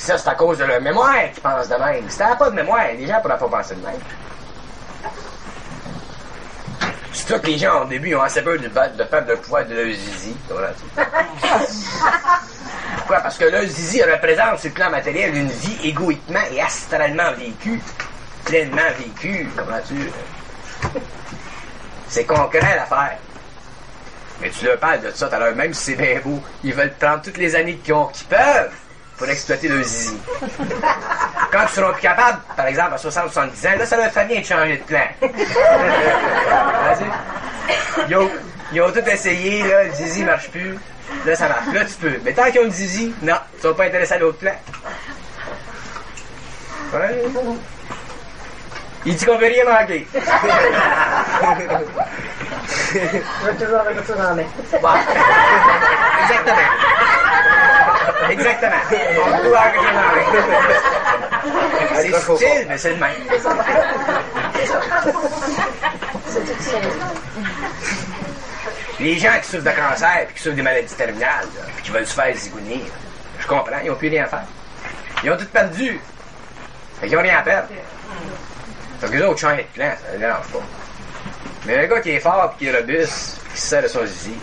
Ça, c'est à cause de leur mémoire qu'ils pensent de même. Si t'avais pas de mémoire, les gens pourraient pas penser de même. C'est ça que les gens, au début, ont assez peur de perdre le pouvoir de leur zizi. Pourquoi? Parce que leur zizi représente sur le plan matériel une vie égoïquement et astralement vécue, pleinement vécue, comprends-tu? C'est concret l'affaire. Mais tu leur parles de ça tout à l'heure, même si c'est bien beau, ils veulent prendre toutes les années qu'ils peuvent pour exploiter leur zizi. Quand ils seront plus capables, par exemple à 60-70 ans, là, ça leur fait bien de changer de plan. Ils ont tout essayé, là, le zizi marche plus. Là, ça marche. Là, tu peux. Mais tant qu'ils ont le zizi, non, tu ne vas pas intéresser à l'autre plan. Ouais. Il dit qu'on veut rien manquer. Je vais toujours avec ça dans la main. Bon. Exactement. Exactement. On va toujours avoir quelque chose dans la main. C'est subtil, mais c'est le même. Les gens qui souffrent de cancer et qui souffrent des maladies terminales, puis qui veulent se faire zigouner, je comprends, ils n'ont plus rien à faire. Ils ont tout perdu. Fait qu'ils n'ont rien à perdre. Fait que les autres changent de plan, ça ne dérange pas. Mais le gars qui est fort et qui est robuste, qui se sert de son zizi,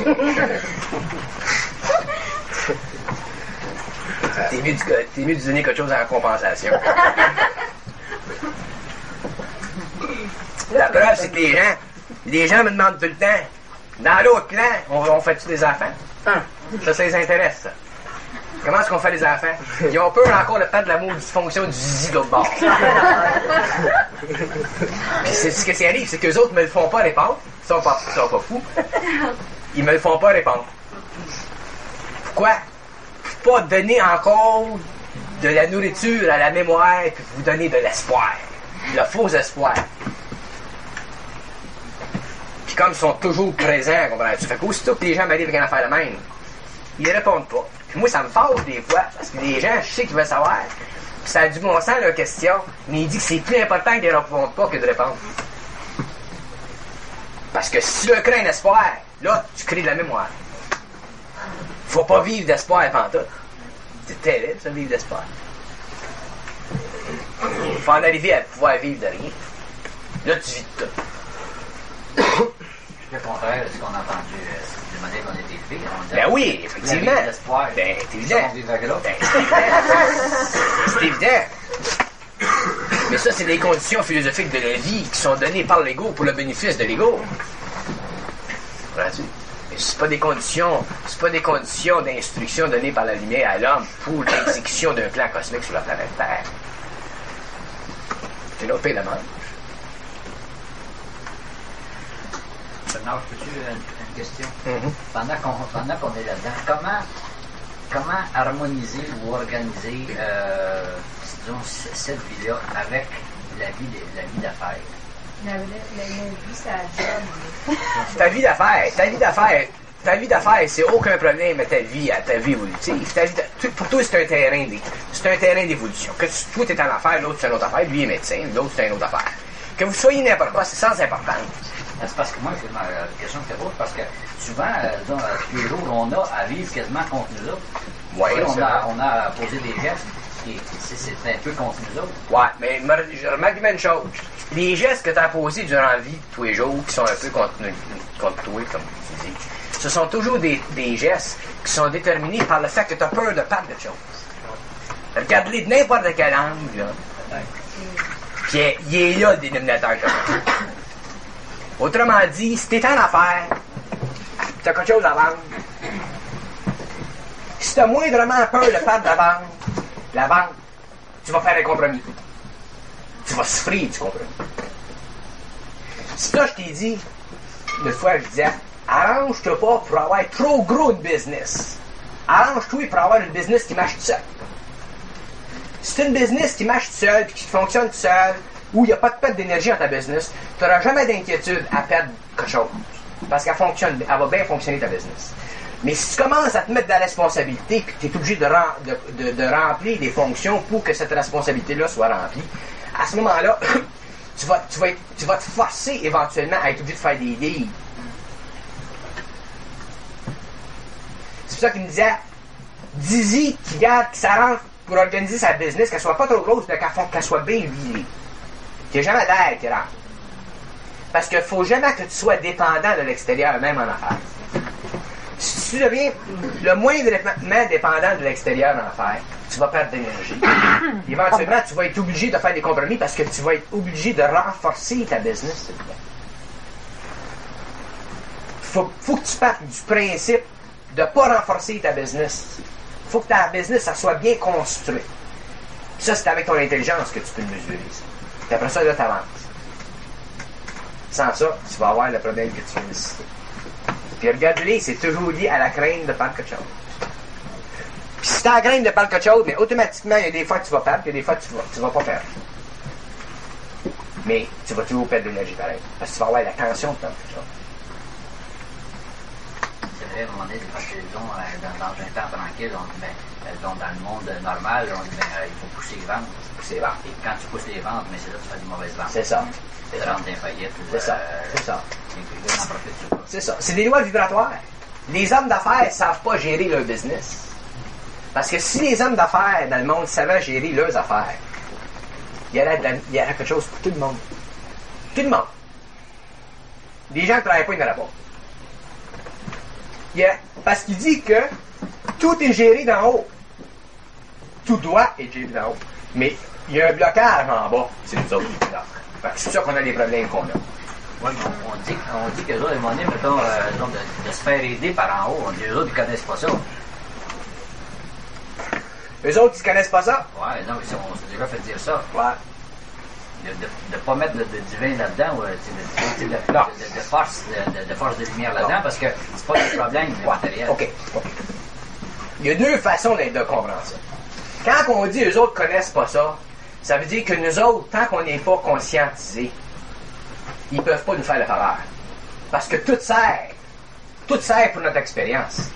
t'es mieux de donner quelque chose en compensation. La preuve, c'est que les gens me demandent tout le temps, dans l'autre plan, on fait-tu des enfants? Ça les intéresse, ça. Comment est-ce qu'on fait les enfants? Ils ont peur encore de perdre la dysfonction du zizi de l'autre bord. Puis c'est ce qui arrive, c'est qu'eux autres me le font pas répondre. Ils sont pas fous. Ils me le font pas répondre. Pourquoi? Pour pas donner encore de la nourriture à la mémoire puis vous donner de l'espoir. Le faux espoir. Puis comme ils sont toujours présents, comprends-tu? Fait qu'aussitôt que les gens m'arrivent avec une affaire de même, ils répondent pas. Puis moi, ça me fâche des fois, parce que les gens, je sais qu'ils veulent savoir. Puis ça a du bon sens, leur question, mais il dit que c'est plus important qu'ils ne répondent pas que de répondre. Parce que si tu leur crées un espoir, là, tu crées de la mémoire. Faut pas vivre d'espoir pantoute. C'est terrible, ça, vivre d'espoir. Faut en arriver à pouvoir vivre de rien. Là, tu vis de tout. Le contraire de ce qu'on a entendu de manière qu'on est élevé. Ben oui, effectivement. Ben, c'est évident. C'est évident. Mais ça, c'est des conditions philosophiques de la vie qui sont données par l'ego pour le bénéfice de l'ego. Comprends-tu? Mais c'est pas des conditions d'instruction données par la lumière à l'homme pour l'exécution d'un plan cosmique sur la planète Terre. C'est notre pays de manche. Bernard, peux-tu une question? Pendant qu'on est là-dedans, comment harmoniser ou organiser disons, cette vie-là avec la vie d'affaires? La vie, c'est la job. Ta vie d'affaires, c'est aucun problème à ta vie évolutive. Pour toi, c'est un terrain d'évolution. Que toi, t'es en affaires, l'autre, c'est une autre affaire, lui est médecin, l'autre, c'est une autre affaire. Que vous soyez n'importe quoi, c'est sans importance. C'est parce que moi, c'est ma question que je te pose, parce que souvent, tous les jours, on a à vivre quasiment contre nous autres. Ouais, on a posé des gestes, et c'est un peu contre nous autres. Ouais, mais je remarque une chose. Les gestes que tu as posés durant la vie, tous les jours, qui sont un peu contre toi, comme tu dis, ce sont toujours des gestes qui sont déterminés par le fait que tu as peur de perdre de choses. Regarde-les de n'importe quel angle, là. Puis il est là, le dénominateur commun. Autrement dit, si t'es en affaires, t'as quelque chose à vendre. Si t'as moindrement peur de perdre la vente, tu vas faire un compromis. Tu vas souffrir du compromis. C'est ça, je t'ai dit, une fois, je disais, arrange-toi pas pour avoir trop gros de business. Arrange-toi pour avoir une business qui marche tout seul. Si c'est une business qui marche tout seul et qui fonctionne tout seul, où il n'y a pas de perte d'énergie dans ta business, tu n'auras jamais d'inquiétude à perdre quelque chose. Parce qu'elle va bien fonctionner ta business. Mais si tu commences à te mettre de la responsabilité et que tu es obligé de remplir des fonctions pour que cette responsabilité-là soit remplie, à ce moment-là, tu vas te forcer éventuellement à être obligé de faire des deals. C'est pour ça qu'il me disait, Dizzy qui s'arrange pour organiser sa business, qu'elle soit pas trop grosse, mais qu'elle soit bien huilée. Qu'il n'y ait jamais d'air qui rentre. Parce qu'il ne faut jamais que tu sois dépendant de l'extérieur, même en affaires. Si tu deviens le moindrement dépendant de l'extérieur en affaires, tu vas perdre d'énergie. Éventuellement, tu vas être obligé de faire des compromis parce que tu vas être obligé de renforcer ta business. Faut que tu partes du principe de ne pas renforcer ta business. Faut que ta business, ça soit bien construit. Ça, c'est avec ton intelligence que tu peux le mesurer. Puis après ça, là, tu avances. Sans ça, tu vas avoir le problème que tu viens de citer. Puis regarde-les, c'est toujours lié à la crainte de perdre quelque chose. Puis si tu as la crainte de perdre quelque chose, mais automatiquement, il y a des fois que tu vas perdre, puis il y a des fois que tu vas pas perdre. Mais tu vas toujours perdre de l'énergie pareil. Parce que tu vas avoir la tension de perdre quelque chose. C'est vrai, à un moment donné, parce que disons, dans un temps tranquille, on dit, dans le monde normal, on dit, il faut pousser les ventes. Pousser les ventes. Et quand tu pousses les ventes, mais c'est là que tu fais des mauvaises ventes. C'est ça. C'est ventes d'infaillite. C'est ça. C'est ça. C'est C'est ça. C'est des lois vibratoires. Les hommes d'affaires ne savent pas gérer leur business. Parce que si les hommes d'affaires dans le monde savaient gérer leurs affaires, il y aurait quelque chose pour tout le monde. Tout le monde. Les gens qui ne travaillent pas, ils n'auraient pas. Parce qu'il dit que tout est géré d'en haut. Tout doit être géré d'en haut. Mais il y a un blocage en bas. C'est nous autres qui bloquent. C'est sûr qu'on a les problèmes qu'on a. Oui, mais on dit que les autres, à un moment donné, mettons, de se faire aider par en haut. On dit, les autres, ils ne connaissent pas ça. Eux autres, ils ne connaissent pas ça? Ouais, non, on s'est déjà fait dire ça. Ouais. De ne pas mettre de divin là-dedans, de force de lumière là-dedans, parce que c'est pas du problème matériel. OK. Il y a deux façons de comprendre ça. Quand on dit eux autres connaissent pas ça, ça veut dire que nous autres, tant qu'on n'est pas conscientisés, ils peuvent pas nous faire le faveur. Parce que tout sert pour notre expérience.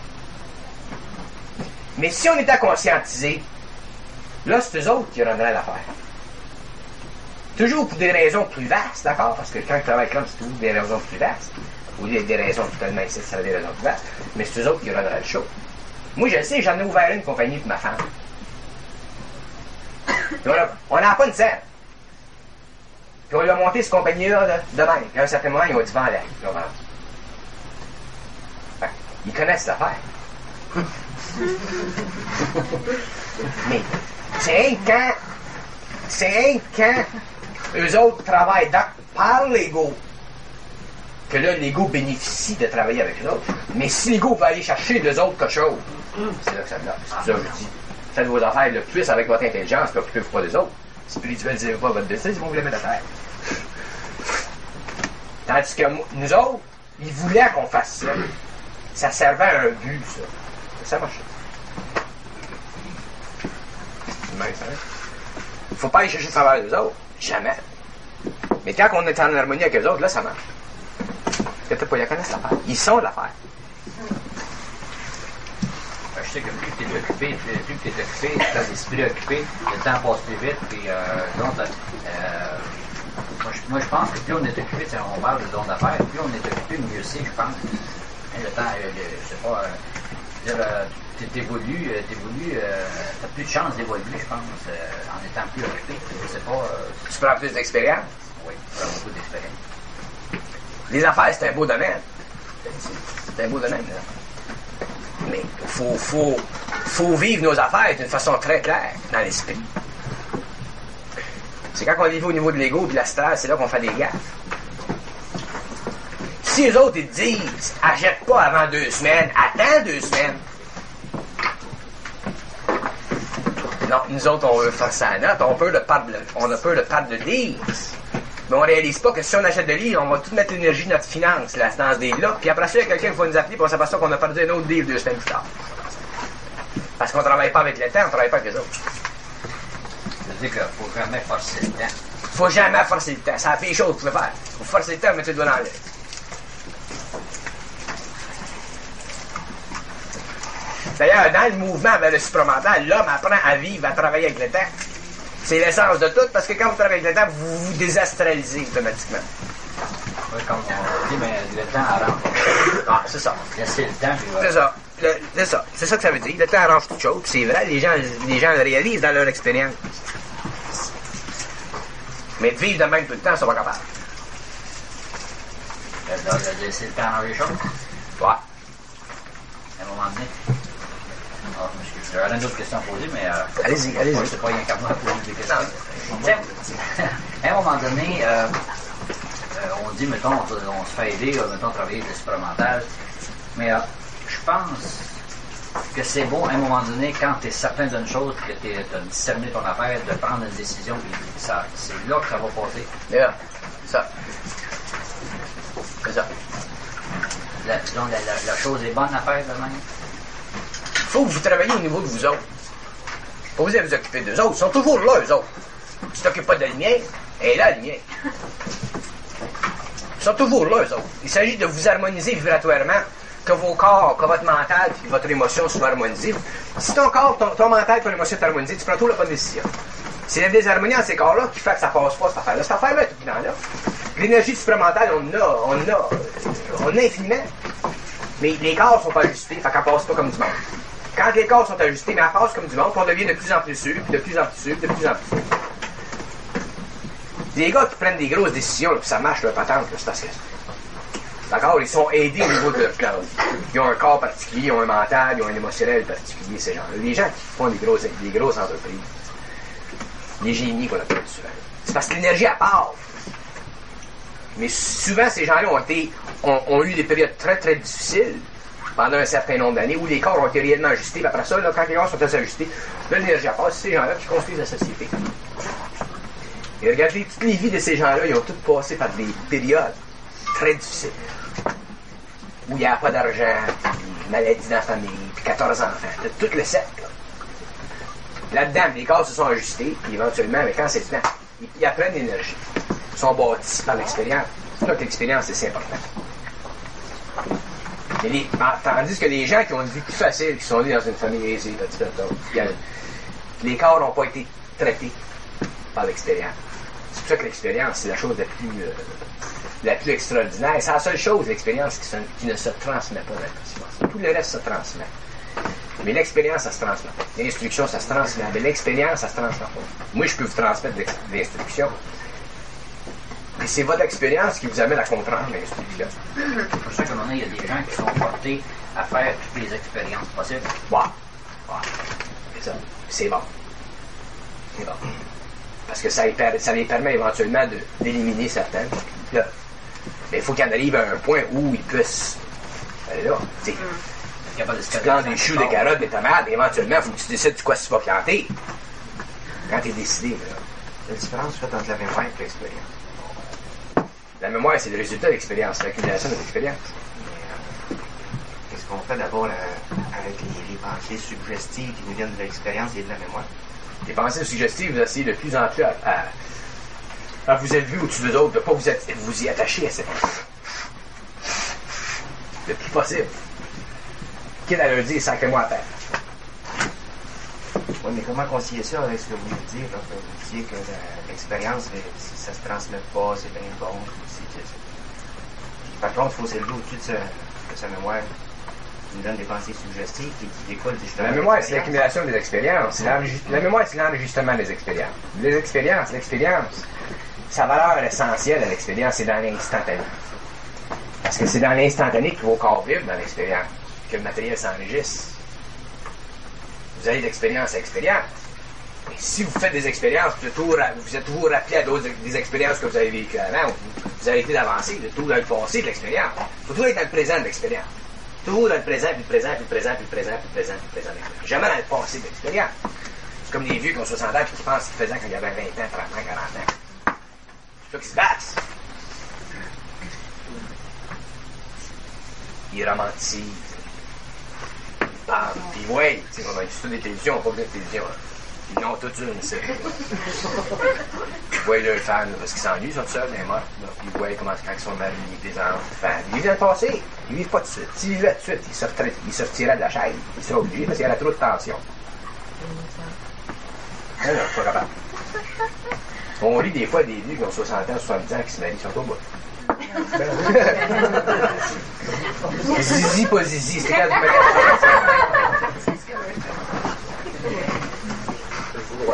Mais si on était conscientisés, là, c'est eux autres qui rendraient l'affaire. Toujours pour des raisons plus vastes, d'accord? Parce que quand je travaille comme c'est toujours des raisons plus vastes. Ou des raisons totalement ici, ça veut dire des raisons plus vastes. Mais c'est eux autres qui rendraient le show. Moi, je le sais, j'en ai ouvert une compagnie pour ma femme. On n'a pas une scène. Puis on a monté cette compagnie-là de même. Puis à un certain moment, ils ont dit vends-la. Ils connaissent l'affaire. Mais c'est quand eux autres travaillent par l'ego que là, l'ego bénéficie de travailler avec eux autres. Mais si l'ego va aller chercher d'eux autres quelque chose, c'est là que ça bloque. C'est pour ça que je dis, faites vos affaires le plus avec votre intelligence, puis occupez-vous pas des autres. Si spiritualisez pas votre business, ils vont vous les mettre à terre. Tandis que nous autres, ils voulaient qu'on fasse ça. Ça servait à un but, ça. Ça marchait. C'est même ça. Il ne faut pas aller chercher le travail des autres. Jamais. Mais quand on est en harmonie avec eux autres, là, ça marche. Peut-être pas, ils connaissent l'affaire. Ils sont l'affaire. Je sais que plus tu es occupé, tu as l'esprit occupé, le temps passe plus vite, puis donc, moi je pense que plus on est occupé, on parle de zone d'affaires, plus on est occupé, mieux c'est, je pense. Le temps, je sais pas, t'évolues, t'as plus de chance d'évoluer, je pense, en étant plus occupé. Je sais pas. Tu prends plus d'expérience? Oui, tu prends beaucoup d'expérience. Les affaires, c'est un beau domaine. C'est un beau domaine, là. Mais faut vivre nos affaires d'une façon très claire dans l'esprit. C'est quand on vit au niveau de l'ego et de l'astral, c'est là qu'on fait des gaffes. Si eux autres, ils te disent, achète pas avant 2 semaines, attends 2 semaines. Non, nous autres, on veut faire ça à note, on a peur de perdre le livre. Mais on réalise pas que si on achète de livres, on va tout mettre l'énergie de notre finance là, dans ce livre-là, puis après ça, il y a quelqu'un qui va nous appeler, puis on s'aperçoit qu'on a perdu un autre livre 2 semaines plus tard. Parce qu'on travaille pas avec le temps, on travaille pas avec les autres. Ça veut dire qu'il faut jamais forcer le temps. Faut jamais forcer le temps. C'est la pire chose que vous pouvez faire. Faut forcer le temps, mais tu le dois dans l'air. D'ailleurs, dans le mouvement vers le supramental, l'homme apprend à vivre, à travailler avec le temps. C'est l'essence de tout, parce que quand vous travaillez avec le temps, vous vous désastralisez automatiquement. Oui, comme on dit, mais le temps rentre. Ah, c'est ça. Laissez le temps, puis C'est ça. c'est ça. C'est ça que ça veut dire. Le temps arrange toute chose. Puis c'est vrai, les gens le réalisent dans leur expérience. Mais de vivre de même tout le temps, ils sont pas capables. De laisser le temps arranger les choses. Ouais. À un moment donné. Ah, excusez, j'aurais d'autres questions à poser, mais... Allez-y. C'est pas rien qu'à moi à poser des questions. Tiens, à un moment donné, on dit, mettons, on se fait aider, mettons, travailler l'expérimental, mais je pense que c'est bon, à un moment donné, quand tu es certain d'une chose, que tu as discerné ton affaire, de prendre une décision, puis ça, c'est là que ça va passer. Yeah. Ça. C'est ça. Disons, la chose est bonne à faire de même. Il faut que vous travailliez au niveau de vous autres. Pas vous allez vous occuper d'eux autres. Ils sont toujours là, eux autres. Tu t'occupes pas de la lumière, elle est là, la lumière. Ils sont toujours là, eux autres. Il s'agit de vous harmoniser vibratoirement, que vos corps, que votre mental et votre émotion soient harmonisés. Si ton corps, ton mental et ton émotion sont harmonisés, tu prends toujours la bonne décision. C'est la désharmonie dans ces corps-là qui fait que ça passe pas, cette affaire-là. Cette affaire-là est tout dans là. L'énergie supramentale, on a infiniment. Mais les corps sont pas ajustés, fait qu'elle passe pas comme du monde. Quand les corps sont ajustés, mais elle passe comme du monde, puis on devient de plus en plus sûr, puis de plus en plus sûr, de plus en plus sûr. Des gars qui prennent des grosses décisions, là, puis ça marche leur patente, là, c'est parce que... D'accord, ils sont aidés au niveau de leur corps. Ils ont un corps particulier, ils ont un mental, ils ont un émotionnel particulier, ces gens-là. Les gens qui font des grosses entreprises, les génies qu'on appelle souvent, c'est parce que l'énergie, elle part. Mais souvent, ces gens-là ont eu des périodes très, très difficiles pendant un certain nombre d'années où les corps ont été réellement ajustés. Puis après ça, là, quand les corps sont assez ajustés, là, l'énergie passe. C'est ces gens-là qui construisent la société. Et regardez, toutes les vies de ces gens-là, ils ont toutes passé par des périodes très difficiles. Où il n'y a pas d'argent, puis maladie dans la famille, puis 14 enfants. Tout le cercle. Là-dedans, les corps se sont ajustés, puis éventuellement, mais quand c'est le temps, ils apprennent l'énergie. Ils sont bâtis par l'expérience. C'est là que l'expérience, c'est important. Tandis que les gens qui ont une vie plus facile, qui sont nés dans une famille aisée, les corps n'ont pas été traités par l'expérience. C'est pour ça que l'expérience, c'est la chose la plus extraordinaire. C'est la seule chose, l'expérience, qui ne se transmet pas dans le cosmos. Tout le reste se transmet. Mais l'expérience, ça se transmet pas. L'instruction, ça se transmet. Mais l'expérience, ça se transmet pas. Moi, je peux vous transmettre de l'instruction. Mais c'est votre expérience qui vous amène à comprendre l'instruction. C'est pour ça qu'à un moment donné, il y a des gens qui sont portés à faire toutes les expériences possibles. Wow. C'est ça. C'est bon. C'est bon. Parce que ça les permet éventuellement d'éliminer certaines. Là. Mais il faut qu'il en arrive à un point où ils puissent. Là, tu sais. Tu plantes des choux, des carottes, des tomates, éventuellement, il faut que tu décides de quoi tu vas planter. Quand tu es décidé, là. La différence faite entre la mémoire et l'expérience. La mémoire, c'est le résultat de l'expérience, c'est l'accumulation de l'expérience. Qu'est-ce qu'on fait d'abord avec les pensées suggestives qui nous viennent de l'expérience et de la mémoire? Les pensées suggestives, vous essayez de plus en plus à vous élever au-dessus des autres, de ne pas vous y attacher à ces pensées. Le plus possible. Quitte à leur dire, sacrez-moi à terre. Oui, mais comment concilier ça avec ce que vous voulez dire? Là, que vous disiez que l'expérience, si ça se transmet pas, c'est bien bon. Par contre, il faut s'élever au-dessus de sa mémoire qui nous donne des pensées suggestives qui découlent justement. La mémoire, c'est l'accumulation des expériences. La mémoire, c'est l'enregistrement des expériences. L'expérience, sa valeur essentielle à l'expérience, c'est dans l'instantané. Parce que c'est dans l'instantané que vos corps vivent dans l'expérience, que le matériel s'enregistre. Vous allez d'expérience à expérience. Et si vous faites des expériences, vous êtes toujours rappelé à des expériences que vous avez vécues avant, vous avez été d'avancer, vous êtes toujours dans le passé de l'expérience. Il faut toujours être dans le présent de l'expérience. Toujours dans le présent, puis le présent, puis le présent, puis le présent, puis le présent, puis le présent. Jamais dans le passé de l'expérience. C'est comme des vieux qui ont 60 ans et qui pensent qu'ils faisaient quand il y avait 20 ans, 30 ans, 40 ans. C'est ça qui se battent. Ils romantisent. Ils parlent. Puis ouais, tu sais, on a juste des télévisions, on n'a pas besoin de télévision. Ils n'ont toutes une, c'est. Ils voient leurs fans, parce qu'ils s'ennuient, ils sont seuls, mais morts. Ils voient comment, quand ils sont mariés, des enfants, fans. Ils vivent dans le passé. Ils vivent pas tout de suite. S'ils vivaient tout de suite, ils sortiraient de la chaise. Ils seraient obligés parce qu'il y aurait trop de tension. Non, non, pas capable. On lit des fois des vieux qui ont 60 ans, 70 ans, qui se marient, ils sont au bout. Zizi, pas zizi, c'est quand du ouais.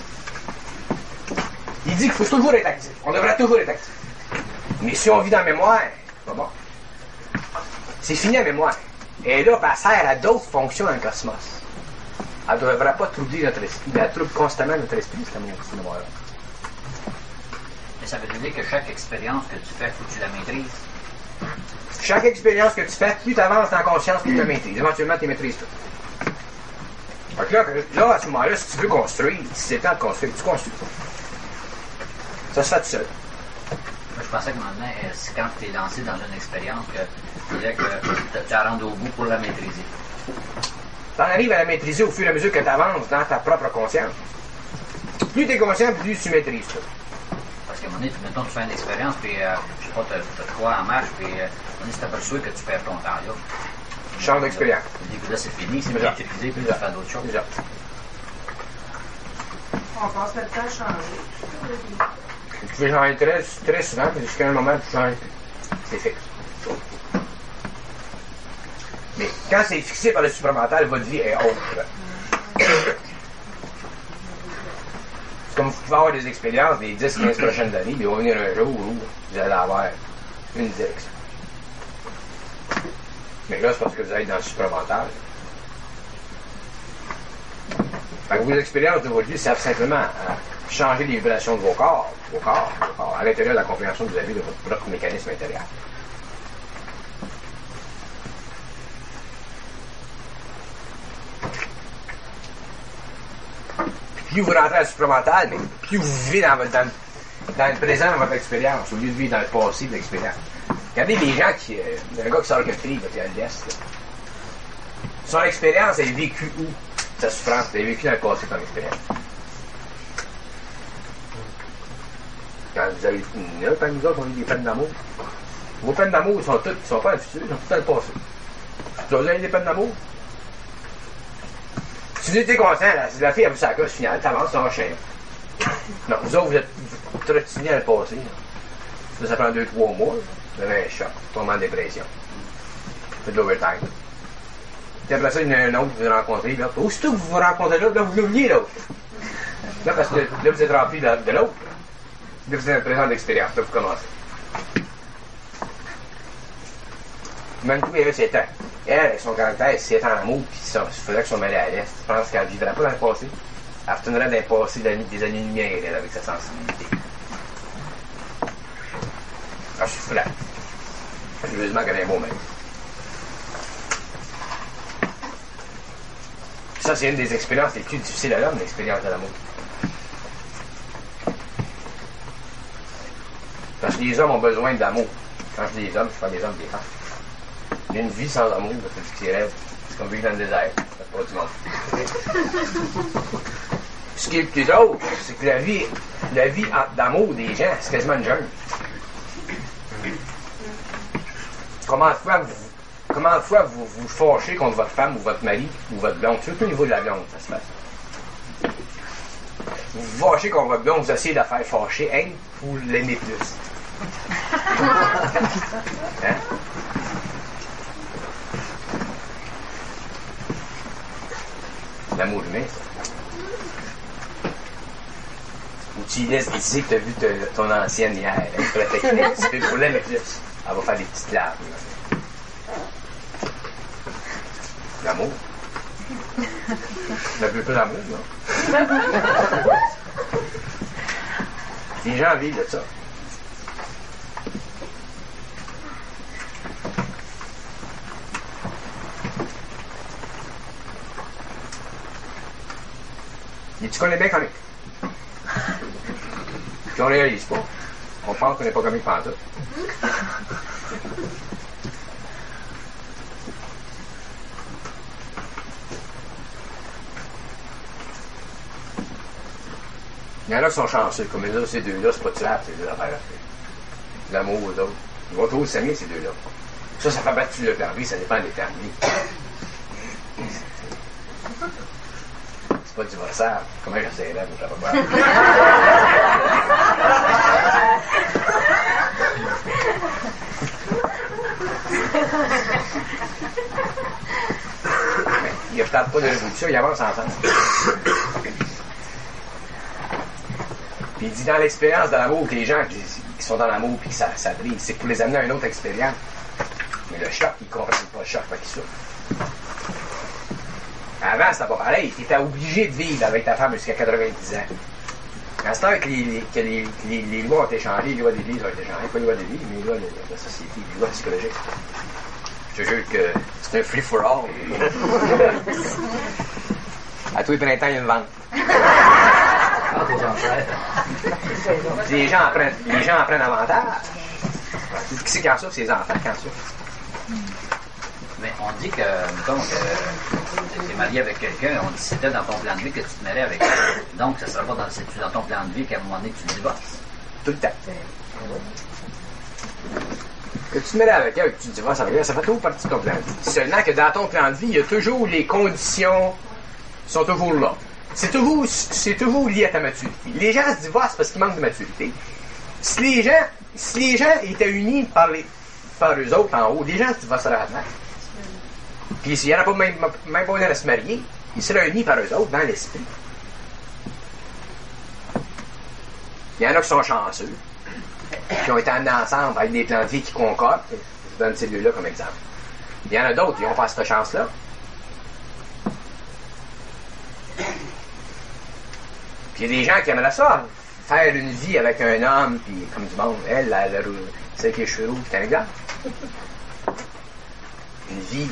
Il dit qu'il faut toujours être actif. On devrait toujours être actif. Mais si on vit dans la mémoire, c'est pas bon. C'est fini la mémoire. Et là, elle sert à d'autres fonctions dans le cosmos. Elle ne devrait pas troubler notre esprit. Elle trouble constamment notre esprit, cette mémoire-là. Mais ça veut dire que chaque expérience que tu fais, il faut que tu la maîtrises. Chaque expérience que tu fais, plus tu avances dans la conscience, plus tu la maîtrises. Éventuellement, tu maîtrises tout. Donc là, à ce moment-là, si tu veux construire, si c'est le temps de construire, tu construis. Ça se fait tout seul. Moi, je pensais que maintenant, c'est quand tu es lancé dans une expérience que tu disais que tu la rendu au bout pour la maîtriser. Tu en arrives à la maîtriser au fur et à mesure que tu avances dans ta propre conscience. Plus tu es conscient, plus tu maîtrises tout. Parce qu'à un moment donné, mettons, tu fais une expérience, puis, je sais pas, tu as quoi en marche, puis, à un moment donné, tu t'aperçois que tu perds ton temps là. Change d'expérience. Tu dis que là, c'est fini, c'est maîtrisé, puis tu fais d'autres choses. Déjà. On passe notre temps à changer. Tu peux changer très, très souvent, puis jusqu'à un moment, tu changes. C'est fixe. Mais quand c'est fixé par le supramental, votre vie est autre. C'est comme vous pouvez avoir des expériences des 10-15 prochaines années, mais il va venir un jour où vous allez avoir une direction. Mais là, c'est parce que vous êtes dans le supramental. Fait que vos expériences de votre vie servent simplement à changer les vibrations de vos corps, à l'intérieur de la compréhension que vous avez de votre propre mécanisme intérieur. Plus vous rentrez à la supramental, mais plus vous vivez dans le présent de votre expérience, au lieu de vivre dans le passé de l'expérience. Regardez les gens qui... Il y a un gars qui sort avec une fille, qui est à l'Est. Son expérience est vécue où? Sa souffrance, elle est vécue dans le passé comme expérience. Quand vous avez... Quand nous autres, on a des peines d'amour. Vos peines d'amour, ils sont pas dans le futur, ils sont toutes dans le passé. Vous avez des peines d'amour? Si vous étiez conscient, la fille, elle vous s'accroche, finale, t'avances dans le chien. Non, vous autres, vous êtes trottinés à le passé. Ça prend 2-3 mois. Vous avez un choc, tombez en dépression. Faites de l'overtime. Puis après ça, il y en a un autre que vous rencontrez, là. Aussitôt que vous vous rencontrez l'autre, là, vous l'oubliez, l'autre. Là, parce que là, vous êtes rempli de l'autre. Là, vous êtes un présent d'expérience. Là, vous commencez. Même tout, il y avait 7 ans. Elle, son caractère, c'est en amour, puis il faudrait que son mari à l'Est. Je pense qu'elle ne vivrait pas dans le passé. Elle retournerait dans le passé des années-lumière, elle, avec sa sensibilité. Ah, je suis flat. Heureusement qu'elle a un bon mari. Ça, c'est une des expériences les plus difficiles à l'homme, l'expérience de l'amour. Parce que les hommes ont besoin d'amour. Quand je dis les hommes, je parle des hommes et des femmes. Il y a une vie sans amour, c'est comme vivre dans le désert. C'est pas du monde. Ce qui est le plus drôle, c'est que la vie d'amour des gens, c'est quasiment une jungle. Comment de fois vous vous fâchez contre votre femme ou votre mari ou votre blonde, surtout au niveau de la blonde, ça se passe. Vous vous fâchez contre votre blonde, vous essayez de la faire fâcher, hein, pour l'aimer plus. Hein? L'amour humain, ça. Ou tu laisses dire que tu as vu ton ancienne hier, elle se protège un petit peu pour l'aimer plus. Elle va faire des petites larmes. L'amour. Ça veut pas l'amour, non? Les gens vivent de ça. Et tu connais bien comique. Puis on ne réalise pas. On pense qu'on n'est pas comique pantoute. Il y en a qui sont chanceux, comme les autres, ces deux-là, c'est pas tuable, ces deux affaires-là. L'amour aux autres. Ils vont toujours s'aimer, ces deux-là. Ça fait battre le permis, ça dépend des permis. C'est pas divorçable. Comment j'essaierais, mais je ne sais pas. Il ne retarde pas de révolution, il avance ensemble. Puis il dit dans l'expérience de l'amour, que les gens qui sont dans l'amour et que ça brise, c'est pour les amener à une autre expérience. Mais le choc, ils ne comprennent pas le choc, fait qu'ils souffrent. Avant, c'était pas pareil. Tu étais obligé de vivre avec ta femme jusqu'à 90 ans. À ce temps que les lois ont été changées, les lois d'Église ont été changées, pas les lois d'Église, mais les lois de la société, les lois psychologiques. Je te jure que c'est un free-for-all. À tous les printemps, il y a une vente. Les gens en prennent avantage. Qui c'est qui en souffre? C'est les enfants qui en souffrent. Mais on dit que, mettons, que tu es marié avec quelqu'un, on dit que c'était dans ton plan de vie que tu te mêlais avec elle. Donc, ça ne sera pas dans ton plan de vie qu'à un moment donné que tu divorces. Tout le temps. Que tu te mêles avec elle, que tu divorces avec elle, ça fait toujours partie de ton plan de vie. Seulement que dans ton plan de vie, il y a toujours les conditions sont toujours là. C'est toujours lié à ta maturité. Les gens se divorcent parce qu'ils manquent de maturité. Si les gens étaient unis par eux autres en haut, les gens se divorceraient avant. Puis s'il n'y en a pas même pas un à se marier, ils seraient unis par eux autres dans l'esprit. Il y en a qui sont chanceux, qui ont été amenés ensemble avec des plans de vie qui concordent. Je donne ces deux-là comme exemple. Il y en a d'autres qui n'ont pas cette chance-là. Puis il y a des gens qui aimeraient ça, faire une vie avec un homme, puis comme du monde, elle celle qui est cheveux rouges, c'est un exemple. Une vie.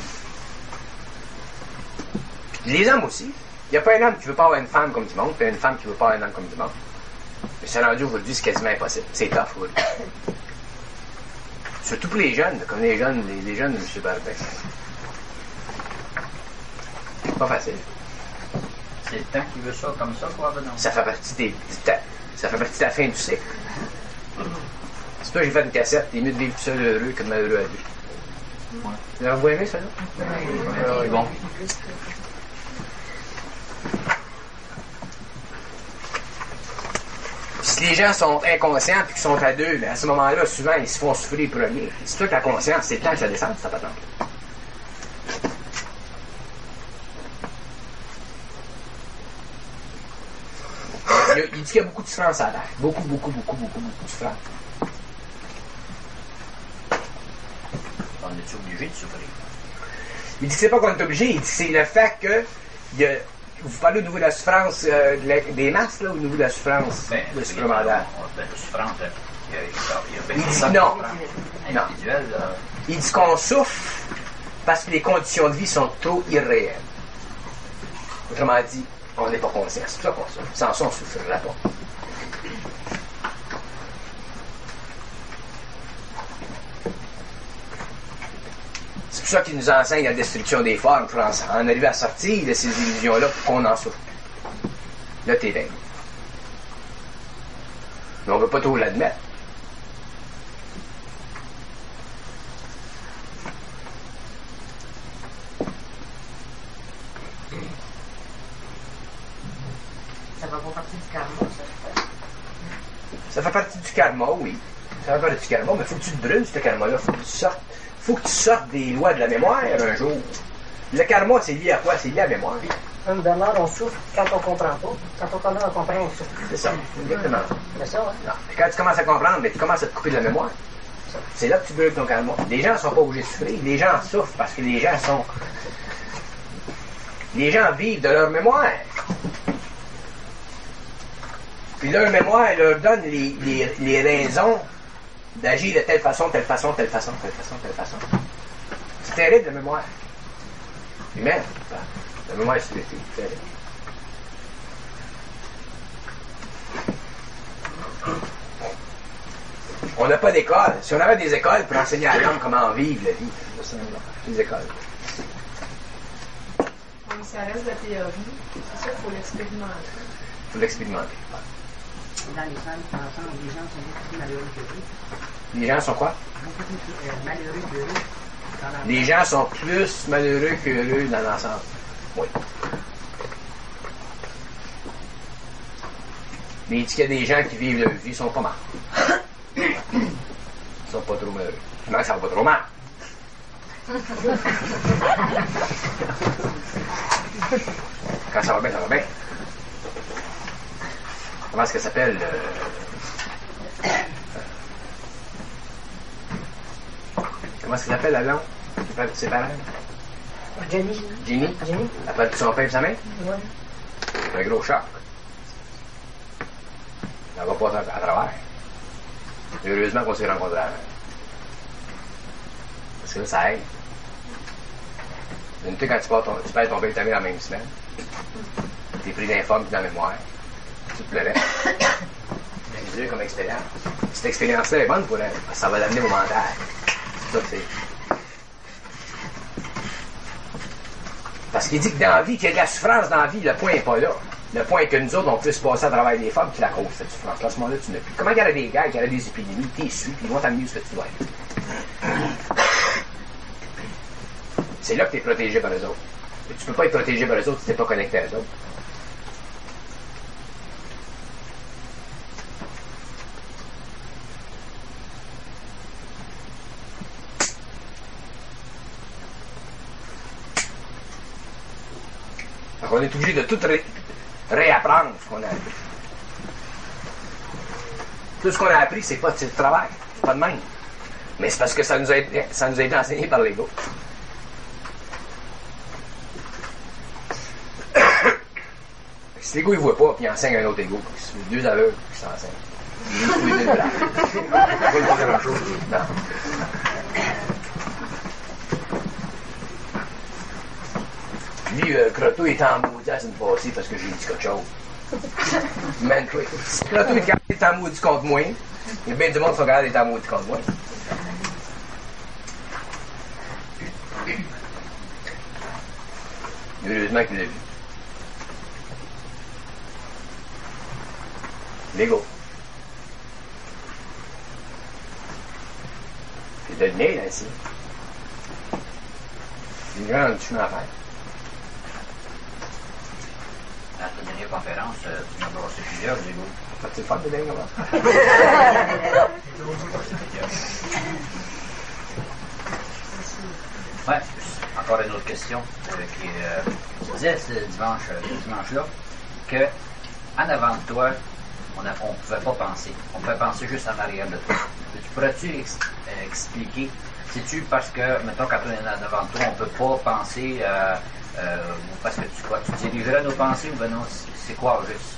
Puis les hommes aussi. Il n'y a pas un homme qui ne veut pas avoir une femme comme du monde, puis une femme qui ne veut pas avoir un homme comme du monde. Mais c'est rendu aujourd'hui, c'est quasiment impossible. C'est tough, oui. Surtout pour les jeunes, comme les jeunes de M. Barbet. C'est pas facile. C'est le temps qui veut ça comme ça, quoi, ben non? Ça fait partie ça fait partie de la fin du cycle. C'est pas que j'ai fait une cassette, il est mieux de vivre tout seul heureux que de malheureux à deux. Ouais. Vous avez aimé ça, là? Oui. Bon. Si les gens sont inconscients et qu'ils sont à deux, mais à ce moment-là, souvent, ils se font souffrir pour rien. C'est sûr que la conscience, c'est le temps que ça descende, ça patente. Il dit qu'il y a beaucoup de souffrance à terre. Beaucoup de souffrance. On est obligé de souffrir. Il dit que c'est pas qu'on est obligé, il dit que c'est le fait que vous parlez au niveau de la souffrance des masses, là, au niveau de la souffrance de supplémentaire. La souffrance, il dit non. Individuel, il dit qu'on souffre parce que les conditions de vie sont trop irréelles. Autrement dit, on n'est pas conscient. C'est pour ça qu'on souffre. Sans ça, on ne souffrirait pas. C'est pour ça qu'il nous enseigne la destruction des formes pour en arriver à sortir de ces illusions-là pour qu'on en souffre. Là, t'es dingue. Mais on ne veut pas trop l'admettre. Ça va pas partie du karma, ça? Ça fait partie du karma, oui. Ça fait partie du karma, mais il faut que tu te brûles, ce karma-là. Faut que tu sortes des lois de la mémoire un jour. Le karma, c'est lié à quoi? C'est lié à la mémoire. Comme Bernard, on souffre quand on comprend pas. Quand on commence à comprendre, on souffre. C'est ça, exactement. C'est ça, hein? Non. Et quand tu commences à comprendre, mais tu commences à te couper de la mémoire. C'est là que tu brûles ton karma. Les gens ne sont pas obligés de souffrir. Les gens souffrent parce que les gens vivent de leur mémoire. Puis leur mémoire leur donne les raisons d'agir de telle façon. C'est terrible, la mémoire. Humaine. La mémoire, c'est terrible. On n'a pas d'école. Si on avait des écoles pour enseigner à l'homme comment vivre la vie, des écoles. Donc, ça reste de la théorie. C'est ça qu'il faut l'expérimenter. Il faut l'expérimenter. Dans les femmes, par exemple, les gens sont beaucoup plus malheureux que eux. Les gens sont quoi? Beaucoup plus malheureux que eux. Les gens sont plus malheureux qu'heureux dans l'ensemble. Oui. Mais il dit qu'il y a des gens qui vivent leur vie, ils sont pas mal. Ils sont pas trop malheureux. Non, ça va pas trop mal. Quand ça va bien, ça va bien. Comment est-ce qu'elle s'appelle? Comment est-ce qu'elle s'appelle, la blonde? Ses parents? Jenny. Ginny? Jenny? Elle parle de son père et sa mère? Ouais. C'est un gros choc. Elle va passer à travers. Heureusement qu'on s'est rencontrés avant. Parce que là, ça aide. Une fois, quand tu perds ton père et ta mère la même semaine, t'es pris d'informe et dans la mémoire. Tu te pleurais. C'est dur comme expérience. Cette expérience-là est bonne pour elle, parce que ça va l'amener au mental. C'est ça que c'est. Parce qu'il dit que dans la vie, qu'il y a de la souffrance dans la vie, le point n'est pas là. Le point est que nous autres, on puisse passer à travers des femmes qui la causent, cette souffrance. À ce moment-là, tu n'as plus. Comment il y a des gars qui ont des épidémies, t'es su, puis ils vont t'amener où ce que tu dois être. C'est là que tu es protégé par eux autres. Et tu peux pas être protégé par eux autres si tu n'es pas connecté à eux autres. Donc on est obligé de tout réapprendre ce qu'on a appris. Tout ce qu'on a appris, c'est pas de travail, c'est pas de même. Mais c'est parce que ça nous a été enseigné par l'ego. Si l'ego il voit pas, puis il enseigne un autre ego, c'est deux aveugles qui s'enseignent. Tous les deux de blanc. C'est pas grand chose. Non. Lui, Croteau est en maudit la semaine passée parce que j'ai dit quelque chose. Man, toi. Si Croteau est en maudit contre moi, il y a bien du monde qui sont capables d'être en maudit contre moi. Heureusement qu'il l'a vu. L'ego. C'est de nez, là, ici. C'est une grande chemin à faire. À ta dernière conférence, tu m'as brossé plusieurs égaux. C'est le fun de dingue, comment? Ouais, encore une autre question. Tu disais ce dimanche-là que en avant de toi, on ne pouvait pas penser. On pouvait penser juste en arrière de toi. Pourrais-tu expliquer? C'est-tu parce que, mettons, quand on est en avant de toi, on ne peut pas penser parce que tu dirigerais nos pensées ou ben non, c'est quoi juste?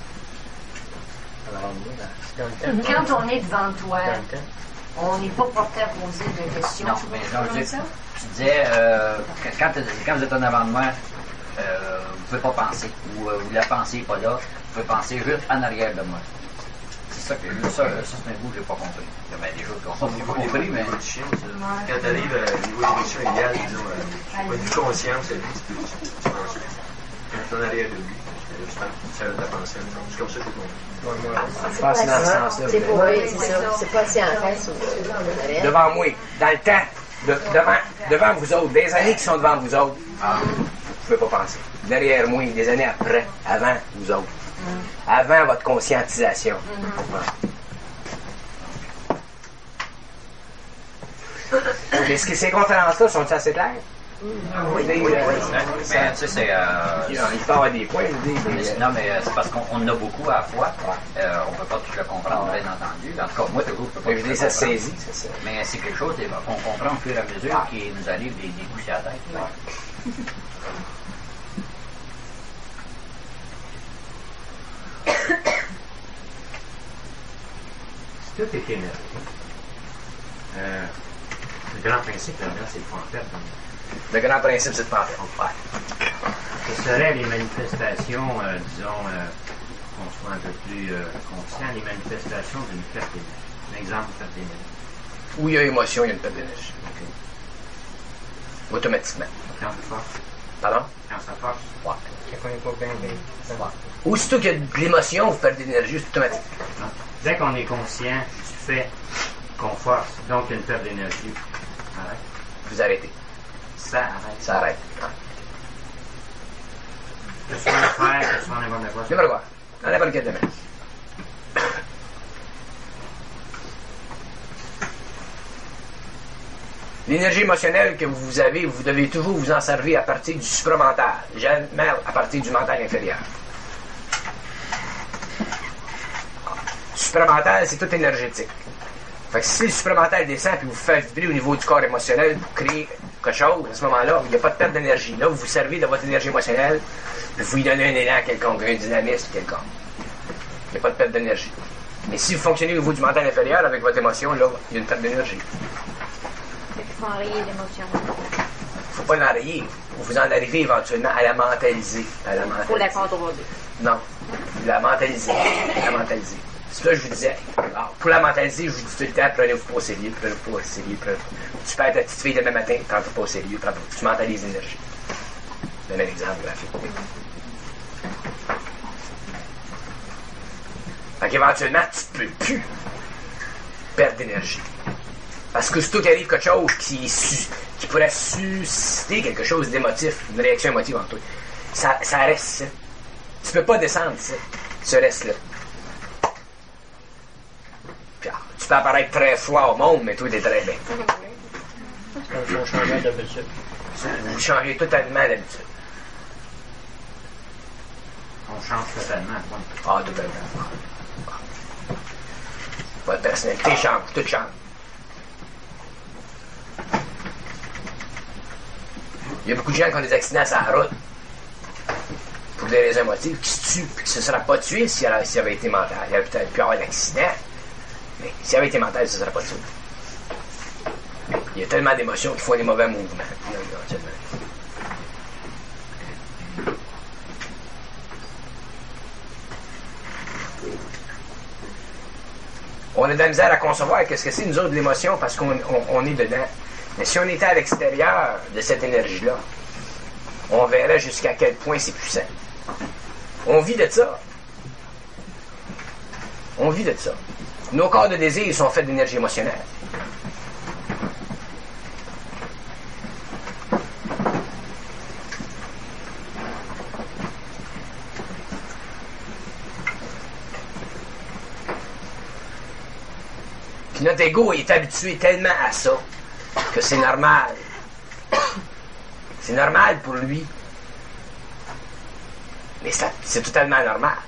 Quand on est devant toi, on n'est pas porté à poser de questions. Non, mais tu disais, quand vous êtes en avant de moi, vous ne pouvez pas penser, ou la pensée n'est pas là, vous pouvez penser juste en arrière de moi. C'est ça que ça c'est un bout que je n'ai pas compris. Il y a bien des choses qu'on n'a pas compris, mais. Quand tu arrives à niveau d'émotion égale, disons, une conscience, tu penses. Quand tu es en arrière de lui, ça va ta pensée. C'est comme ça que je comprends. Je pense dans ce sens-là. C'est pour lui, c'est ça. C'est pas si en face ou devant moi, dans le temps, devant vous autres, des années qui sont devant vous autres, vous ne pouvez pas penser. Derrière moi, des années après, avant vous autres. Avant votre conscientisation. Est-ce que ces conférences-là sont assez claires? Oui. Mais tu sais, c'est. Il peut y avoir des points, non, mais c'est parce qu'on en a beaucoup à la fois. On ne peut pas tout le comprendre, bien entendu. En tout cas, moi, toujours, je ne peux pas tout le comprendre. Ça saisit, c'est ça. Mais c'est quelque chose qu'on comprend au fur et à mesure qui nous arrive des coups sur la tête. Ouais. Tout est énergie. Le grand principe là-dedans, c'est de faire perdre. Le grand principe, c'est de pas faire. Ce seraient les manifestations, disons, qu'on soit un peu plus conscient, les manifestations d'une perte d'énergie. Un exemple de perte d'énergie. Où il y a émotion, il y a une perte d'énergie. Okay. Automatiquement. Quand ça force. Pardon? Quand ça force. Ouais. Aussitôt qu'il y a de l'émotion, vous perdez de l'énergie, c'est automatique. Non. Dès qu'on est conscient du fait qu'on force, donc il y a une perte d'énergie. Arrête. Vous arrêtez. Ça arrête. Ça arrête. Que ce soit un frère, que ce soit n'importe quoi. N'importe quoi. Dans n'importe quel domaine. L'énergie émotionnelle que vous avez, vous devez toujours vous en servir à partir du supramental, jamais à partir du mental inférieur. Le supramental, c'est tout énergétique. Fait que si le supramental descend et vous fait vibrer au niveau du corps émotionnel pour créer quelque chose, à ce moment-là, il n'y a pas de perte d'énergie. Là, vous vous servez de votre énergie émotionnelle, puis vous lui donnez un élan quelconque, un dynamisme quelconque. Il n'y a pas de perte d'énergie. Mais si vous fonctionnez au niveau du mental inférieur avec votre émotion, là, il y a une perte d'énergie. Il faut enrayer l'émotion. Il ne faut pas l'enrayer. Vous en arrivez éventuellement à la mentaliser. Il faut la contrôler. Non. La mentaliser. La mentaliser. C'est là que je vous disais. Alors, pour la mentaliser, je vous dis tout le temps, prenez-vous pas au sérieux, prenez-vous pas au sérieux, Tu perds ta petite fille demain matin, prends-vous pas au sérieux, tu mentalises l'énergie. Je donne un exemple graphique. Fait qu'éventuellement, tu ne peux plus perdre d'énergie. Parce que surtout qu'il arrive quelque chose qui pourrait susciter quelque chose d'émotif, une réaction émotive en toi, ça reste là. Tu peux pas descendre ça. Tu restes là. Puis, tu peux apparaître très froid au monde, mais toi, t'es très bien. C'est un changement d'habitude. Vous changez totalement d'habitude. On change totalement. Ah, totalement. Votre personnalité change, tout change. Il y a beaucoup de gens qui ont des accidents sur la route pour des raisons émotives qui se tuent, puis qui ne se seraient pas tués s'il avait été mental. Il aurait peut-être pu avoir un accident, mais s'il avait été mental, il ne se serait pas tué. Il y a tellement d'émotions qui font des mauvais mouvements. On a de la misère à concevoir qu'est-ce que c'est, nous autres, de l'émotion, parce qu'on est dedans. Mais si on était à l'extérieur de cette énergie-là, on verrait jusqu'à quel point c'est puissant. On vit de ça. On vit de ça. Nos corps de désir sont faits d'énergie émotionnelle. Puis notre ego est habitué tellement à ça que c'est normal. C'est normal pour lui. Mais c'est totalement normal.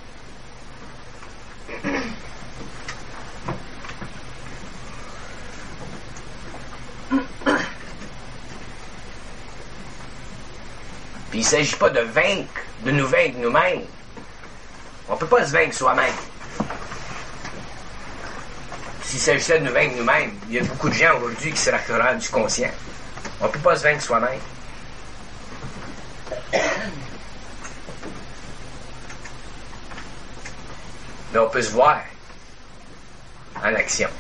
Puis il ne s'agit pas de nous vaincre nous-mêmes. On ne peut pas se vaincre soi-même. S'il s'agissait de nous vaincre nous-mêmes, il y a beaucoup de gens aujourd'hui qui se rappellent du conscient. On ne peut pas se vaincre soi-même. Mais on peut se voir en action.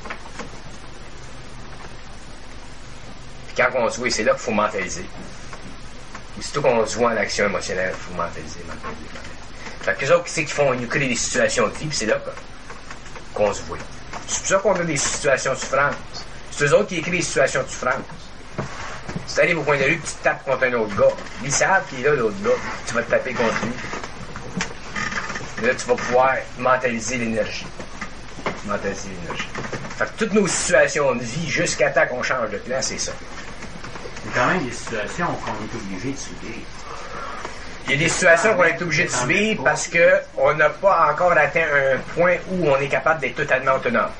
Puis quand on se voit, c'est là qu'il faut mentaliser. Surtout qu'on se voit en action émotionnelle, il faut mentaliser. Fait que les autres, c'est qu'ils font, ils nous créent des situations de vie, puis c'est là qu'on se voit. C'est pour ça qu'on a des situations de souffrance. C'est eux autres qui écrivent des situations de souffrance. Si tu arrives au coin de rue, tu te tapes contre un autre gars. Ils savent qu'il est là, l'autre gars. Tu vas te taper contre lui. Et là, tu vas pouvoir mentaliser l'énergie. Mentaliser l'énergie. Fait que toutes nos situations de vie, jusqu'à temps qu'on change de plan, c'est ça. Il y a quand même des situations qu'on est obligé de subir. Il y a des situations qu'on est obligé de subir parce qu'on n'a pas encore atteint un point où on est capable d'être totalement autonome.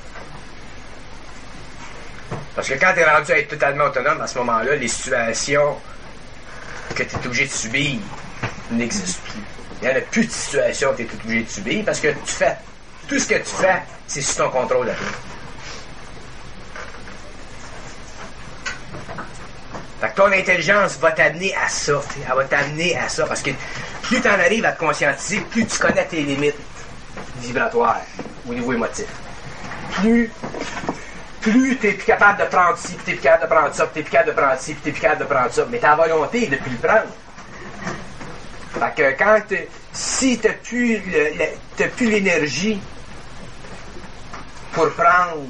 Parce que quand tu es rendu à être totalement autonome, à ce moment-là, les situations que tu es obligé de subir n'existent plus. Il n'y en a plus de situations que tu es obligé de subir parce que tu fais tout ce que tu fais, c'est sous ton contrôle à toi. Fait que ton intelligence va t'amener à ça. Elle va t'amener à ça. Parce que plus tu en arrives à te conscientiser, plus tu connais tes limites vibratoires au niveau émotif. Plus tu es plus capable de prendre ci, puis tu es plus capable de prendre ça, puis tu es plus capable de prendre ci, puis tu es plus capable de prendre ça. Mais ta volonté est de plus le prendre. Fait que quand si tu n'as plus l'énergie pour prendre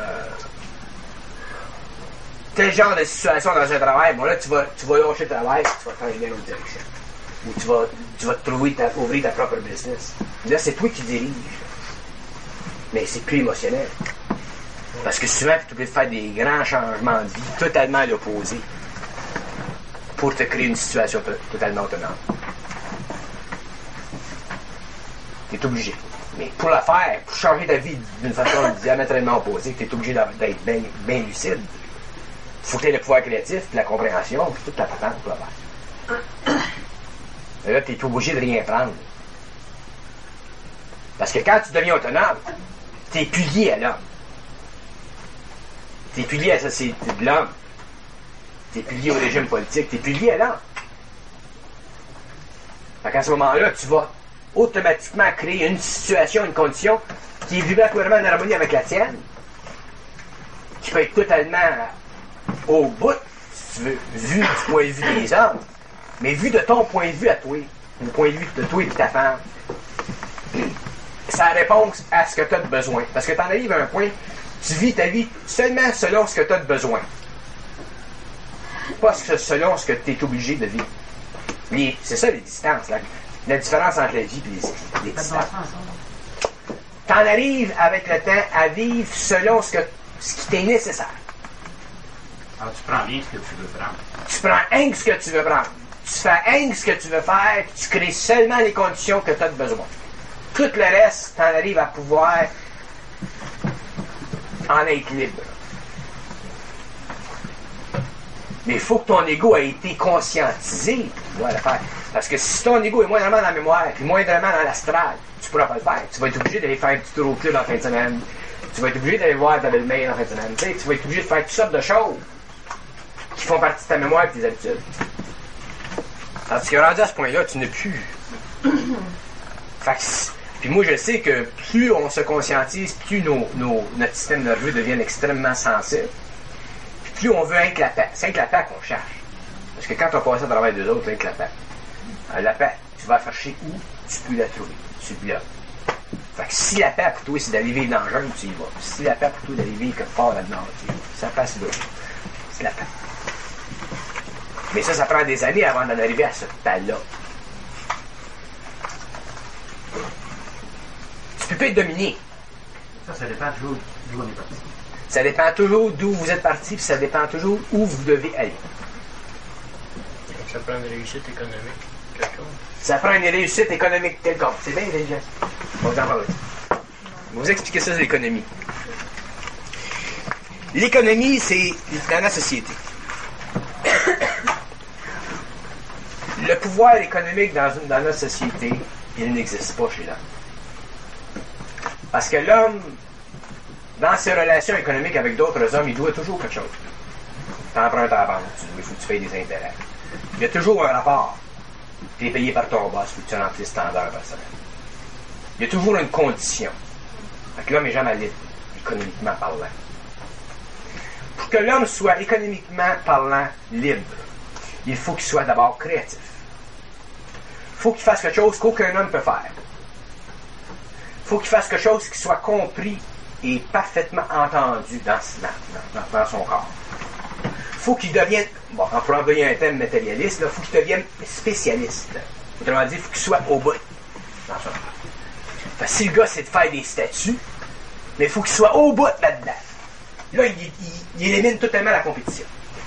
tel genre de situation dans un travail, bon là tu vas lâcher le travail, tu vas faire une autre direction. Ou tu vas te trouver ouvrir ta propre business. Là, c'est toi qui diriges. Mais c'est plus émotionnel. Parce que souvent, tu es obligé de faire des grands changements de vie totalement à l'opposé pour te créer une situation totalement autonome. Tu es obligé. Mais pour le faire, pour changer ta vie d'une façon diamétralement opposée, tu es obligé d'être bien lucide. Il faut que tu aies le pouvoir créatif, puis la compréhension, puis toute la patente pour le faire. Et là, tu es obligé de rien prendre. Parce que quand tu deviens autonome, tu n'es plus lié à l'homme. Tu n'es plus lié à la société de l'homme. Tu n'es plus lié au régime politique. Tu n'es plus lié à l'homme. Fait qu'à ce moment-là, tu vas automatiquement créer une situation, une condition qui est vibratoirement en harmonie avec la tienne, qui peut être totalement au bout, si tu veux, vu du point de vue des hommes, mais vu de ton point de vue à toi, du point de vue de toi et de ta femme, c'est la réponse à ce que tu as de besoin. Parce que tu en arrives à un point, tu vis ta vie seulement selon ce que tu as de besoin. Pas selon ce que tu es obligé de vivre. C'est ça les distances, là. La différence entre la vie et les distances. Tu en arrives avec le temps à vivre selon ce qui t'est nécessaire. Alors tu prends bien ce que tu veux prendre. Tu prends rien que ce que tu veux prendre. Tu fais rien que ce que tu veux faire, tu crées seulement les conditions que tu as de besoin. Tout le reste, tu en arrives à pouvoir en être libre. Mais il faut que ton ego ait été conscientisé pour pouvoir le faire. Parce que si ton ego est moindrement dans la mémoire, puis moindrement dans l'astral, tu ne pourras pas le faire. Tu vas être obligé d'aller faire un petit tour au club en fin de semaine. Tu vas être obligé d'aller voir ta belle-mère en fin de semaine. Tu vas être obligé de faire toutes sortes de choses qui font partie de ta mémoire et de tes habitudes. Tandis que rendu à ce point-là, tu n'as plus. Fait que, puis moi, je sais que plus on se conscientise, plus notre système nerveux devient extrêmement sensible. Puis plus on veut être la paix. C'est être la paix qu'on cherche. Parce que quand on passe à travers deux autres, c'est être la paix. La paix, tu vas chercher où tu peux la trouver. Tu l'as. Fait que si la paix pour toi, c'est d'aller vivre dans le jeûne, tu y vas. Si la paix pour toi, d'aller vivre quelque part là-dedans, tu y vas. Ça passe là. C'est la paix. Mais ça prend des années avant d'en arriver à ce paix-là. Tu peux pas être dominé. Ça dépend toujours d'où on est parti. Ça dépend toujours d'où vous êtes parti, puis ça dépend toujours où vous devez aller. Ça prend une réussite économique quelconque. Ça prend une réussite économique quelconque. C'est bien intelligent. On va en parler. Je vais vous expliquer ça, c'est l'économie. L'économie, c'est dans la société. Le pouvoir économique dans notre société, il n'existe pas chez l'homme. Parce que l'homme, dans ses relations économiques avec d'autres hommes, il doit toujours quelque chose. Tu empruntes à la banque, il faut que tu payes des intérêts. Il y a toujours un rapport. Tu es payé par ton boss, il faut que tu remplisses tant d'heures par semaine. Il y a toujours une condition. Fait que l'homme n'est jamais libre, économiquement parlant. Pour que l'homme soit économiquement parlant libre, il faut qu'il soit d'abord créatif. Il faut qu'il fasse quelque chose qu'aucun homme peut faire. Il faut qu'il fasse quelque chose qui soit compris et parfaitement entendu dans son corps. Il faut qu'il devienne, bon, pour employer un thème matérialiste, il faut qu'il devienne spécialiste. Autrement dit, il faut qu'il soit au bout dans son corps. Fait que si le gars, c'est de faire des statues, mais il faut qu'il soit au bout là-dedans. Là, il élimine totalement la compétition.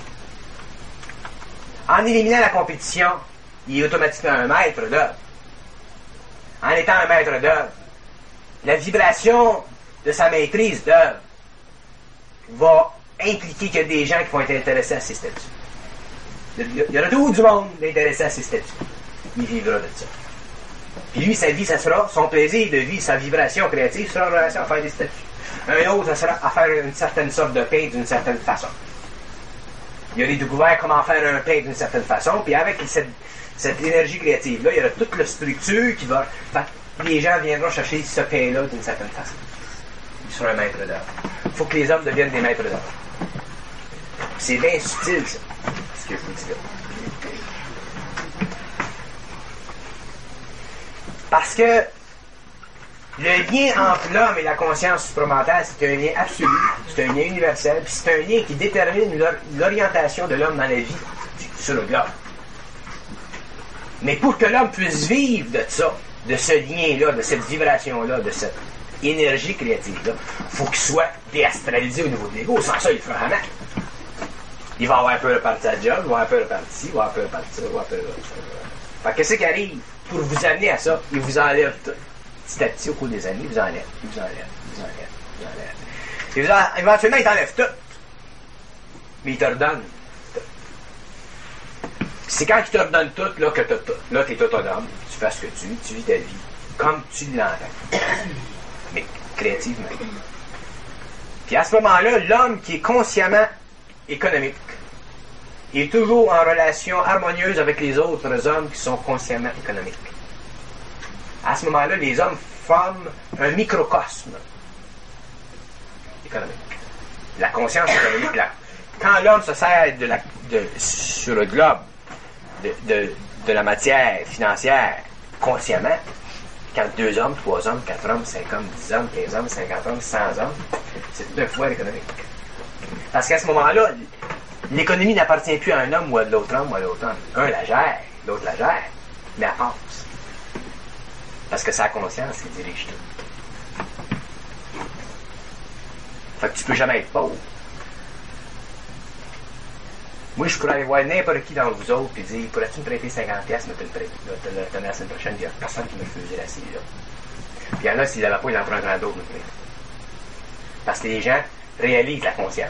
En éliminant la compétition, il est automatiquement un maître d'œuvre. En étant un maître d'œuvre, la vibration de sa maîtrise d'œuvre va impliquer qu'il y a des gens qui vont être intéressés à ces statuts. Il y aura tout du monde d'intéressés à ces statuts. Il vivra de ça. Puis lui, sa vie, ça sera, son plaisir de vie, sa vibration créative sera en relation à faire des statuts. Un autre, ça sera à faire une certaine sorte de pain d'une certaine façon. Il y a découvert comment faire un pain d'une certaine façon, puis avec cette énergie créative-là, il y aura toute la structure qui va... Les gens viendront chercher ce pain-là d'une certaine façon. Il sera un maître d'œuvre. Il faut que les hommes deviennent des maîtres d'œuvre. C'est bien subtil, ça, ce que je vous dis là. Parce que le lien entre l'homme et la conscience supramentale, c'est un lien absolu, c'est un lien universel, puis c'est un lien qui détermine l'orientation de l'homme dans la vie sur le globe. Mais pour que l'homme puisse vivre de ça, de ce lien-là, de cette vibration-là, de cette énergie créative, il faut qu'il soit déastralisé au niveau de l'ego. Sans ça, il ne fera jamais. Il va avoir peur de partir à job, il va avoir peur de partir ci, il va avoir peur de partir ça, il va avoir peur de ça. Fait que qu'est-ce qui arrive pour vous amener à ça? Il vous enlève tout. Petit à petit, au cours des années, il vous enlève, il vous enlève, il vous enlève, il vous enlève. Éventuellement, il t'enlève tout. Mais il te redonne tout. C'est quand il te redonne tout, là, que t'as tout. Là, t'es autonome, tu fais ce que tu vis ta vie, comme tu l'entends. Mais créativement. Puis à ce moment-là, l'homme qui est consciemment économique est toujours en relation harmonieuse avec les autres hommes qui sont consciemment économiques. À ce moment-là, les hommes forment un microcosme économique. La conscience économique, là. Quand l'homme se sert sur le globe de la matière financière consciemment, quand 2 hommes, 3 hommes, 4 hommes, 5 hommes, 10 hommes, 15 hommes, 50 hommes, 100 hommes, c'est tout un pouvoir économique. Parce qu'à ce moment-là, l'économie n'appartient plus à un homme ou à de l'autre homme ou à l'autre homme. Un la gère, l'autre la gère, mais elle passe. Parce que sa conscience qui dirige tout. Fait que tu peux jamais être pauvre. Moi, je pourrais aller voir n'importe qui dans vous autres et dire, pourrais-tu me prêter 50$, mais te le donner la semaine prochaine, il n'y a personne qui me faisait la scie, là. Puis il y en a, s'il n'avait pas, il en prendrait d'autres, mais parce que les gens réalisent la conscience.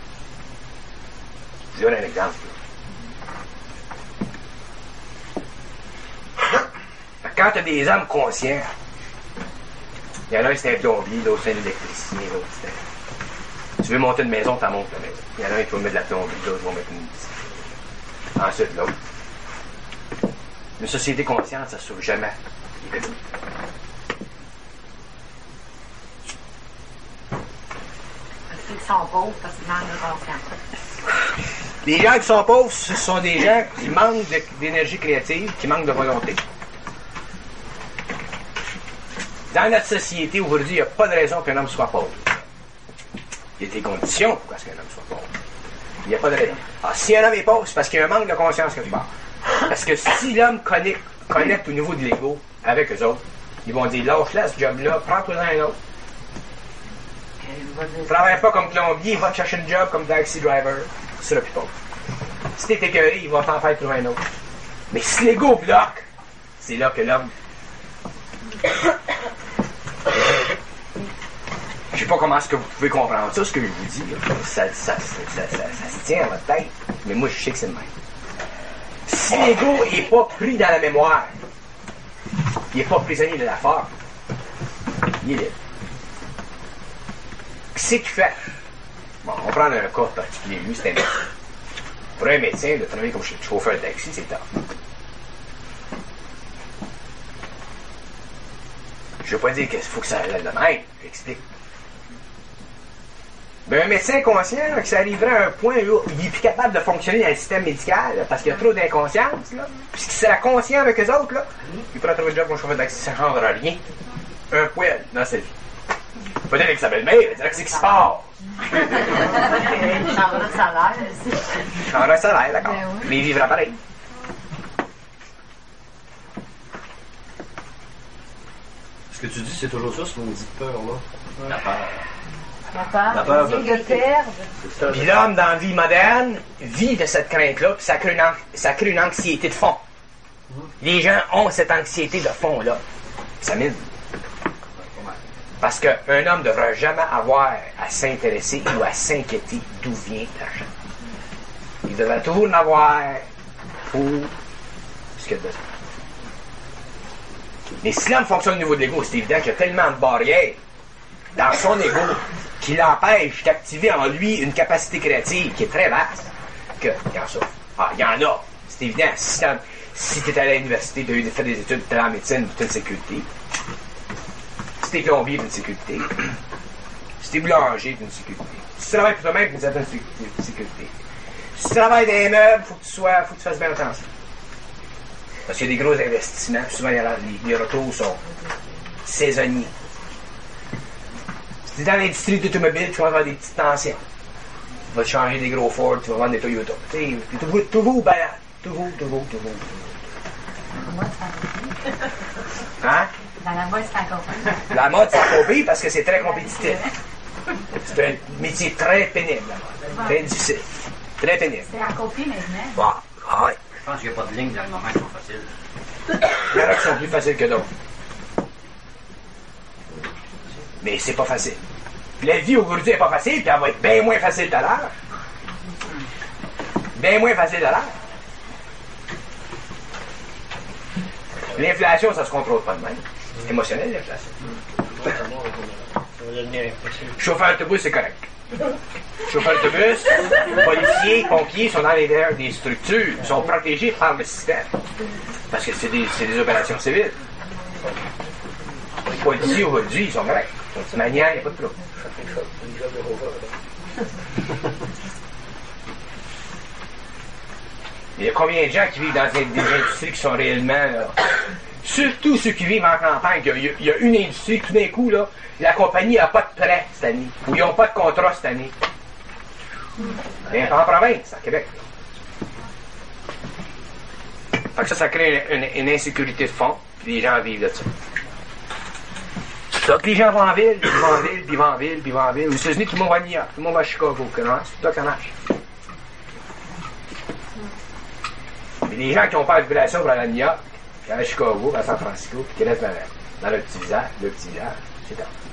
Je donne un exemple. Quand tu as des hommes conscients, il y en a un c'est un plombier, l'autre c'est un électricien, l'autre c'est un... Tu veux monter une maison, tu en montes la maison. Il y en a un qui va mettre de la plomberie, l'autre va mettre une... Ensuite, l'autre. Une société consciente, ça ne sauve jamais l'économie. Ils sont pauvres parce qu'ils manquent de confiance. Les gens qui sont pauvres, ce sont des gens qui manquent d'énergie créative, qui manquent de volonté. Dans notre société, aujourd'hui, il n'y a pas de raison qu'un homme soit pauvre. Il y a des conditions pour qu'un homme soit pauvre. Il n'y a pas de raison. Alors, si un homme est pauvre, c'est parce qu'il y a un manque de conscience quelque part. Parce que si l'homme connecte au niveau de l'ego avec eux autres, ils vont dire, lâche-là ce job-là, prends-toi un autre. Travaille pas comme plombier, va te chercher un job comme taxi driver. Tu seras plus pauvre. Si t'es écœuré, il va t'en faire trouver un autre. Mais si l'ego bloque, c'est là que l'homme... Je sais pas comment est-ce que vous pouvez comprendre ça, ce que je vous dis. Ça se tient à votre tête. Mais moi, je sais que c'est le même. Si l'ego n'est pas pris dans la mémoire, il n'est pas prisonnier de la forme, il est libre. Qu'est-ce qu'il fait? Bon, on prend un cas particulier. Lui, c'est un médecin. Pour un médecin, de travailler comme chauffeur de taxi, c'est top. Je ne veux pas dire qu'il faut que ça aille de même. J'explique. Mais un médecin conscient, là, que ça arriverait à un point où il n'est plus capable de fonctionner dans le système médical là, parce qu'il y a trop d'inconscience, là, puis qu'il sera conscient avec eux autres, là, il pourra trouver le job comme chauffeur de taxi, ça ne changera rien. Un poil dans sa vie. Peut-être avec sa belle-mère, il dirait que c'est qui se passe. Il changera de salaire. Il changera de salaire, d'accord. Mais il vivra pareil. Ce que tu dis, c'est toujours ça, ce qu'on dit de peur, là. La peur. La peur de perdre. Puis l'homme, dans la vie moderne, vit de cette crainte-là, puis ça crée une anxiété de fond. Les gens ont cette anxiété de fond-là. Ça mine. Parce qu'un homme ne devrait jamais avoir à s'intéresser ou à s'inquiéter d'où vient l'argent. Il devrait toujours en avoir pour ce qu'il a besoin. Mais si l'homme fonctionne au niveau de l'ego, c'est évident qu'il y a tellement de barrières dans son ego qui l'empêche d'activer en lui une capacité créative qui est très vaste que, il y en a. C'est évident. Si tu es allé à l'université, tu as fait des études, tu es en médecine, tu as une sécurité. Si tu es plombier, tu as une sécurité. Si tu es boulanger, tu as une sécurité. Si tu travailles pour toi-même, tu as une certaine sécurité. Si tu travailles dans les meubles, faut que tu fasses bien attention. Parce qu'il y a des gros investissements, puis souvent les retours sont saisonniers. Si tu es dans l'industrie d'automobile, tu vas avoir des petites tensions. Tu vas te changer des gros Ford, tu vas vendre des Toyota. Toujours balade. Toujours. Hein? Dans la mode, c'est encore pire. La mode, c'est encore pire parce que c'est très compétitif. C'est un métier très pénible, la mode. Très difficile. Très pénible. C'est encore pire maintenant. Wow. Ah ouais. Je pense qu'il n'y a pas de ligne dans le moment qui sont faciles. Il y en a qui sont plus faciles que d'autres. Mais c'est pas facile. La vie aujourd'hui est pas facile, puis elle va être bien moins facile tout à l'heure. Bien moins facile à l'heure. L'inflation, ça se contrôle pas de même. C'est émotionnel, l'inflation. Ça va devenir impossible. Chauffeur d'autobus, c'est correct. Chauffeur d'autobus, policiers, pompiers sont dans l'intérieur des structures. Ils sont protégés par le système. Parce que c'est des opérations civiles. Les policiers aujourd'hui, ils sont corrects. De toute manière, il n'y a pas de trouble. Il y a combien de gens qui vivent dans des industries qui sont réellement... surtout ceux qui vivent en campagne, il y a une industrie, tout d'un coup, là, la compagnie n'a pas de prêt cette année, ou ils n'ont pas de contrat cette année. Mais en province, à Québec. Fait que ça crée une insécurité de fond, puis les gens vivent de ça. Donc les gens vont en ville, puis vont en ville, puis vont en ville, puis vont en ville. Aux États-Unis, tout le monde va à New York, tout le monde va à Chicago, c'est tout là que ça marche. Mais les gens qui ont pas de population pour aller à New York, puis à Chicago, à San Francisco, puis qui restent dans le petit village, c'est ça.